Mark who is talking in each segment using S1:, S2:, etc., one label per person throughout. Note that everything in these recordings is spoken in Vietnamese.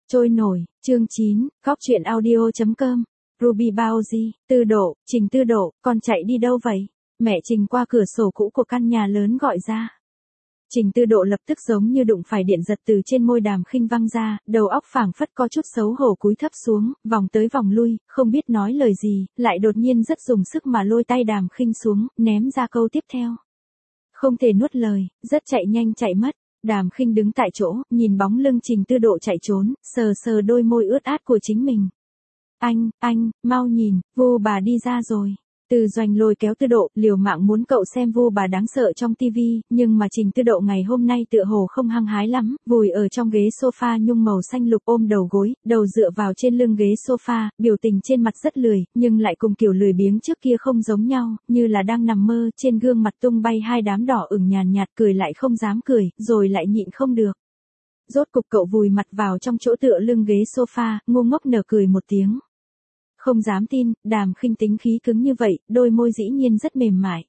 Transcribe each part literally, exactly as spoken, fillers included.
S1: Trôi nổi, chương chín, góc truyện audio.com, Ruby Baozi, Tư Độ, Trình Tư Độ, con chạy đi đâu vậy? Mẹ Trình qua cửa sổ cũ của căn nhà lớn gọi ra. Trình Tư Độ lập tức giống như đụng phải điện giật từ trên môi Đàm Khinh văng ra, đầu óc phảng phất có chút xấu hổ cúi thấp xuống, vòng tới vòng lui, không biết nói lời gì, lại đột nhiên rất dùng sức mà lôi tay Đàm Khinh xuống, ném ra câu tiếp theo. Không thể nuốt lời, rất chạy nhanh chạy mất. Đàm Khinh đứng tại chỗ, nhìn bóng lưng Trình Tư Độ chạy trốn, sờ sờ đôi môi ướt át của chính mình. Anh, anh, mau nhìn, Vu bà đi ra rồi. Từ Doanh lôi kéo Tư Độ, liều mạng muốn cậu xem Vu bà đáng sợ trong tivi, nhưng mà Trình Tư Độ ngày hôm nay tựa hồ không hăng hái lắm, vùi ở trong ghế sofa nhung màu xanh lục ôm đầu gối, đầu dựa vào trên lưng ghế sofa, biểu tình trên mặt rất lười, nhưng lại cùng kiểu lười biếng trước kia không giống nhau, như là đang nằm mơ, trên gương mặt tung bay hai đám đỏ ửng nhàn nhạt, cười lại không dám cười, rồi lại nhịn không được. Rốt cục cậu vùi mặt vào trong chỗ tựa lưng ghế sofa, ngu ngốc nở cười một tiếng. Không dám tin, Đàm Khinh tính khí cứng như vậy, đôi môi dĩ nhiên rất mềm mại.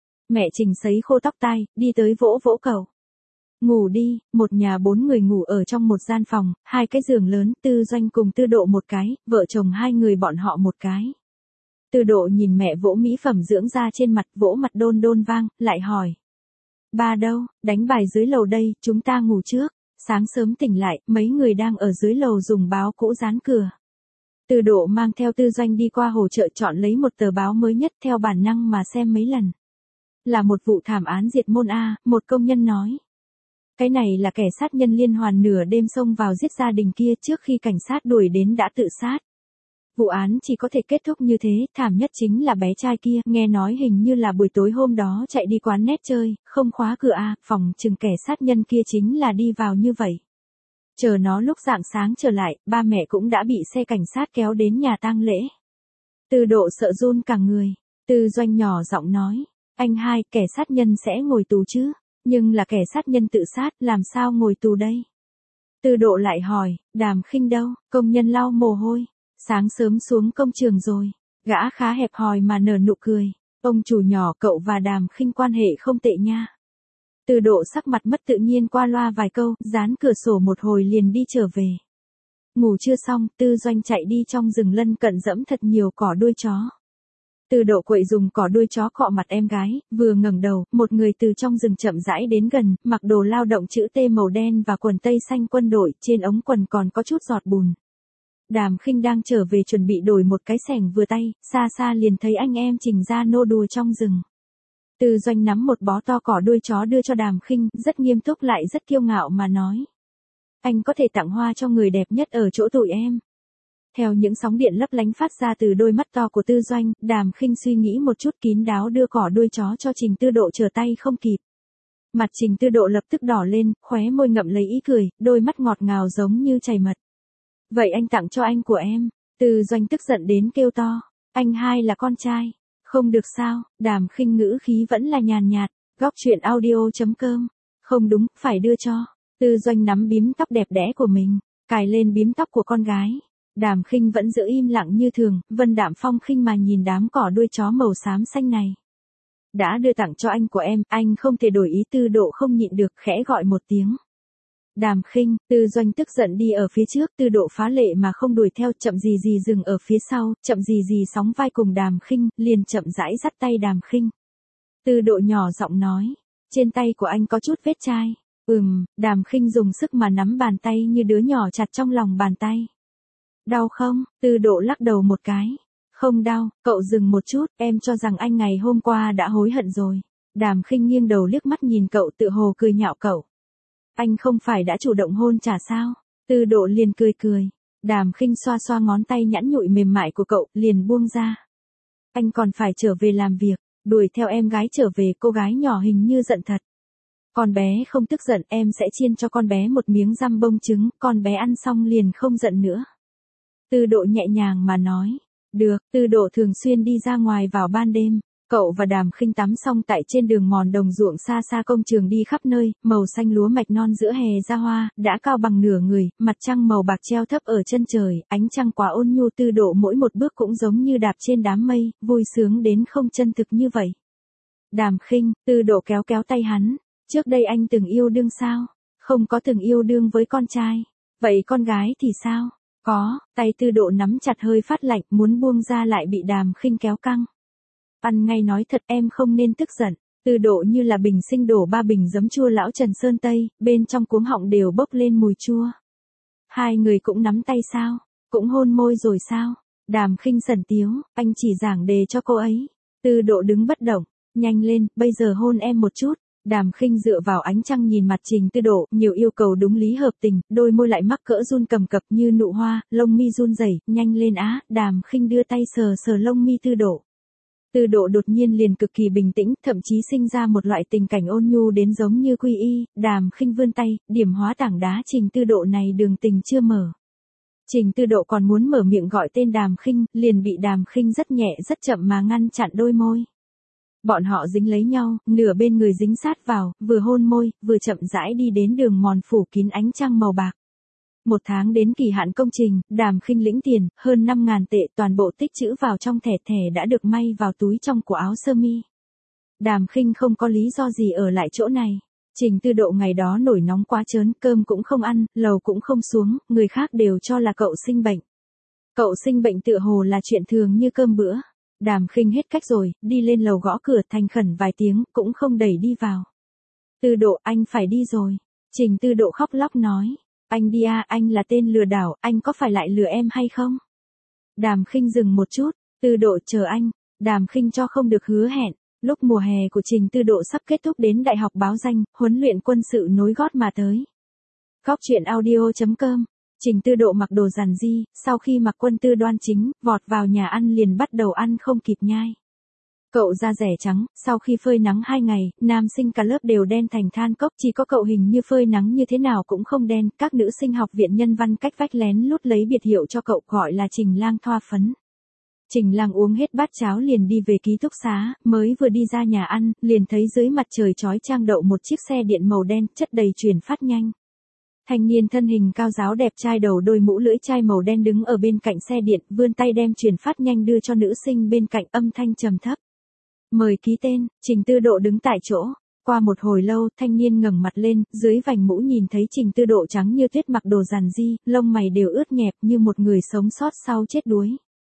S1: Mẹ Trình sấy khô tóc tai, đi tới vỗ vỗ cậu. Ngủ đi, một nhà bốn người ngủ ở trong một gian phòng, hai cái giường lớn, Tư Doanh cùng Tư Độ một cái, vợ chồng hai người bọn họ một cái. Tư Độ nhìn mẹ vỗ mỹ phẩm dưỡng da trên mặt, vỗ mặt đôn đôn vang, lại hỏi. Ba đâu, đánh bài dưới lầu đây, chúng ta ngủ trước. Sáng sớm tỉnh lại, mấy người đang ở dưới lầu dùng báo cũ dán cửa. Tư Độ mang theo Tư Doanh đi qua hồ chợ chọn lấy một tờ báo mới nhất theo bản năng mà xem mấy lần. Là một vụ thảm án diệt môn A, một công nhân nói. Cái này là kẻ sát nhân liên hoàn nửa đêm xông vào giết gia đình kia trước khi cảnh sát đuổi đến đã tự sát. Vụ án chỉ có thể kết thúc như thế, thảm nhất chính là bé trai kia, nghe nói hình như là buổi tối hôm đó chạy đi quán net chơi, không khóa cửa A, phòng chừng kẻ sát nhân kia chính là đi vào như vậy. Chờ nó lúc rạng sáng trở lại, ba mẹ cũng đã bị xe cảnh sát kéo đến nhà tang lễ. Tư Độ sợ run cả người. Tư Doanh nhỏ giọng nói, anh hai, kẻ sát nhân sẽ ngồi tù chứ, nhưng là kẻ sát nhân tự sát, làm sao ngồi tù đây? Tư Độ lại hỏi, Đàm Khinh đâu, công nhân lau mồ hôi, sáng sớm xuống công trường rồi, gã khá hẹp hòi mà nở nụ cười, ông chủ nhỏ cậu và Đàm Khinh quan hệ không tệ nha. Tư Độ sắc mặt mất tự nhiên qua loa vài câu, dán cửa sổ một hồi liền đi trở về. Ngủ chưa xong, Tư Doanh chạy đi trong rừng lân cận dẫm thật nhiều cỏ đuôi chó. Tư Độ quậy dùng cỏ đuôi chó cọ mặt em gái, vừa ngẩng đầu, một người từ trong rừng chậm rãi đến gần, mặc đồ lao động chữ T màu đen và quần tây xanh quân đội, trên ống quần còn có chút giọt bùn. Đàm Khinh đang trở về chuẩn bị đổi một cái xẻng vừa tay, xa xa liền thấy anh em Trình ra nô đùa trong rừng. Tư Doanh nắm một bó to cỏ đuôi chó đưa cho Đàm Khinh, rất nghiêm túc lại rất kiêu ngạo mà nói. Anh có thể tặng hoa cho người đẹp nhất ở chỗ tụi em. Theo những sóng điện lấp lánh phát ra từ đôi mắt to của Tư Doanh, Đàm Khinh suy nghĩ một chút kín đáo đưa cỏ đuôi chó cho Trình Tư Độ trở tay không kịp. Mặt Trình Tư Độ lập tức đỏ lên, khóe môi ngậm lấy ý cười, đôi mắt ngọt ngào giống như chảy mật. Vậy anh tặng cho anh của em. Tư Doanh tức giận đến kêu to. Anh hai là con trai. Không được sao, Đàm Khinh ngữ khí vẫn là nhàn nhạt, góc truyện audio.com. Không đúng, phải đưa cho. Tư Doanh nắm bím tóc đẹp đẽ của mình, cài lên bím tóc của con gái. Đàm Khinh vẫn giữ im lặng như thường, Vân đạm phong khinh mà nhìn đám cỏ đuôi chó màu xám xanh này. Đã đưa tặng cho anh của em, anh không thể đổi ý. Tư Độ không nhịn được khẽ gọi một tiếng. Đàm Khinh, Tư Doanh tức giận đi ở phía trước, Tư Độ phá lệ mà không đuổi theo, chậm gì gì dừng ở phía sau, chậm gì gì sóng vai cùng Đàm Khinh, liền chậm rãi dắt tay Đàm Khinh. Tư Độ nhỏ giọng nói, trên tay của anh có chút vết chai. Ừm, Đàm Khinh dùng sức mà nắm bàn tay như đứa nhỏ chặt trong lòng bàn tay. Đau không? Tư Độ lắc đầu một cái. Không đau, cậu dừng một chút, em cho rằng anh ngày hôm qua đã hối hận rồi. Đàm Khinh nghiêng đầu liếc mắt nhìn cậu tự hồ cười nhạo cậu. Anh không phải đã chủ động hôn trả sao? Tư Độ liền cười cười. Đàm Khinh xoa xoa ngón tay nhẵn nhụi mềm mại của cậu, liền buông ra. Anh còn phải trở về làm việc, đuổi theo em gái trở về. Cô gái nhỏ hình như giận thật. Con bé không tức giận, em sẽ chiên cho con bé một miếng răm bông trứng, con bé ăn xong liền không giận nữa. Tư Độ nhẹ nhàng mà nói. Được, Tư Độ thường xuyên đi ra ngoài vào ban đêm. Cậu và Đàm Khinh tắm xong tại trên đường mòn đồng ruộng xa xa công trường đi khắp nơi, màu xanh lúa mạch non giữa hè ra hoa, đã cao bằng nửa người, mặt trăng màu bạc treo thấp ở chân trời, ánh trăng quá ôn nhu. Tư Độ mỗi một bước cũng giống như đạp trên đám mây, vui sướng đến không chân thực như vậy. Đàm Khinh, Tư Độ kéo kéo tay hắn, trước đây anh từng yêu đương sao? Không có từng yêu đương với con trai. Vậy con gái thì sao? Có, tay Tư Độ nắm chặt hơi phát lạnh, muốn buông ra lại bị Đàm Khinh kéo căng. Ăn ngay nói thật, em không nên tức giận. Tư Độ như là bình sinh đổ ba bình giấm chua lão Trần Sơn Tây, bên trong cuống họng đều bốc lên mùi chua. Hai người cũng nắm tay sao? Cũng hôn môi rồi sao? Đàm Khinh sần tiếu, anh chỉ giảng đề cho cô ấy. Tư Độ đứng bất động, nhanh lên, bây giờ hôn em một chút. Đàm Khinh dựa vào ánh trăng nhìn mặt Trình Tư Độ, nhiều yêu cầu đúng lý hợp tình, đôi môi lại mắc cỡ run cầm cập như nụ hoa, lông mi run rẩy, nhanh lên á. Đàm Khinh đưa tay sờ sờ lông mi Tư Độ. Tư Độ đột nhiên liền cực kỳ bình tĩnh, thậm chí sinh ra một loại tình cảnh ôn nhu đến giống như quy y. Đàm Khinh vươn tay, điểm hóa tảng đá Trình Tư Độ này đường tình chưa mở. Trình Tư Độ còn muốn mở miệng gọi tên Đàm Khinh, liền bị Đàm Khinh rất nhẹ rất chậm mà ngăn chặn đôi môi. Bọn họ dính lấy nhau, nửa bên người dính sát vào, vừa hôn môi, vừa chậm rãi đi đến đường mòn phủ kín ánh trăng màu bạc. Một tháng đến kỳ hạn công trình, Đàm Khinh lĩnh tiền, hơn năm ngàn tệ, toàn bộ tích trữ vào trong thẻ thẻ đã được may vào túi trong của áo sơ mi. Đàm Khinh không có lý do gì ở lại chỗ này. Trình Tư Độ ngày đó nổi nóng quá trớn, cơm cũng không ăn, lầu cũng không xuống, người khác đều cho là cậu sinh bệnh. Cậu sinh bệnh tựa hồ là chuyện thường như cơm bữa. Đàm Khinh hết cách rồi, đi lên lầu gõ cửa thành khẩn vài tiếng, cũng không đẩy đi vào. Tư Độ, anh phải đi rồi. Trình Tư Độ khóc lóc nói. Anh đi à, anh là tên lừa đảo, anh có phải lại lừa em hay không? Đàm Khinh dừng một chút, Tư Độ chờ anh. Đàm Khinh cho không được hứa hẹn. Lúc mùa hè của Trình Tư Độ sắp kết thúc đến Đại học báo danh, huấn luyện quân sự nối gót mà tới. Góc truyện audio chấm com. Trình Tư Độ mặc đồ giản dị, sau khi mặc quân tư đoan chính, vọt vào nhà ăn liền bắt đầu ăn không kịp nhai. Cậu da rẻ trắng, sau khi phơi nắng hai ngày, nam sinh cả lớp đều đen thành than cốc, chỉ có cậu hình như phơi nắng như thế nào cũng không đen. Các nữ sinh học viện nhân văn cách vách lén lút lấy biệt hiệu cho cậu, gọi là Trình Lang thoa phấn. Trình Lang uống hết bát cháo liền đi về ký túc xá, mới vừa đi ra nhà ăn, liền thấy dưới mặt trời chói chang đậu một chiếc xe điện màu đen, chất đầy chuyển phát nhanh. Thanh niên thân hình cao ráo đẹp trai đầu đôi mũ lưỡi chai màu đen đứng ở bên cạnh xe điện, vươn tay đem chuyển phát nhanh đưa cho nữ sinh bên cạnh, âm thanh trầm thấp. Mời ký tên. Trình Tư Độ đứng tại chỗ. Qua một hồi lâu, thanh niên ngẩng mặt lên, dưới vành mũ nhìn thấy Trình Tư Độ trắng như tuyết mặc đồ giản dị, lông mày đều ướt nhẹp như một người sống sót sau chết đuối.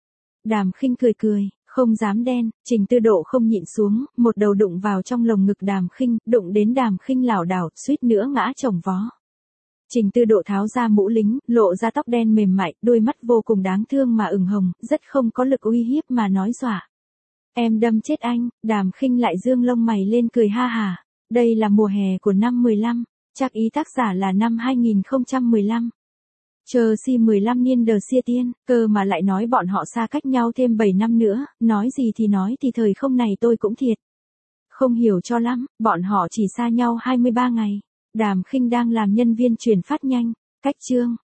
S1: Đàm Khinh cười cười, không dám đen. Trình Tư Độ không nhịn xuống, một đầu đụng vào trong lồng ngực Đàm Khinh, đụng đến Đàm Khinh lảo đảo, suýt nữa ngã chồng vó. Trình Tư Độ tháo ra mũ lính, lộ ra tóc đen mềm mại, đôi mắt vô cùng đáng thương mà ửng hồng, rất không có lực uy hiếp mà nói dọa. Em đâm chết anh. Đàm Khinh lại dương lông mày lên cười ha hà. Đây là mùa hè của năm mười lăm, chắc ý tác giả là năm hai nghìn không trăm mười lăm. Chờ si mười lăm niên đờ xia tiên, cơ mà lại nói bọn họ xa cách nhau thêm bảy năm nữa, nói gì thì nói thì thời không này tôi cũng thiệt. Không hiểu cho lắm, bọn họ chỉ xa nhau hai mươi ba ngày. Đàm Khinh đang làm nhân viên chuyển phát nhanh, cách chương.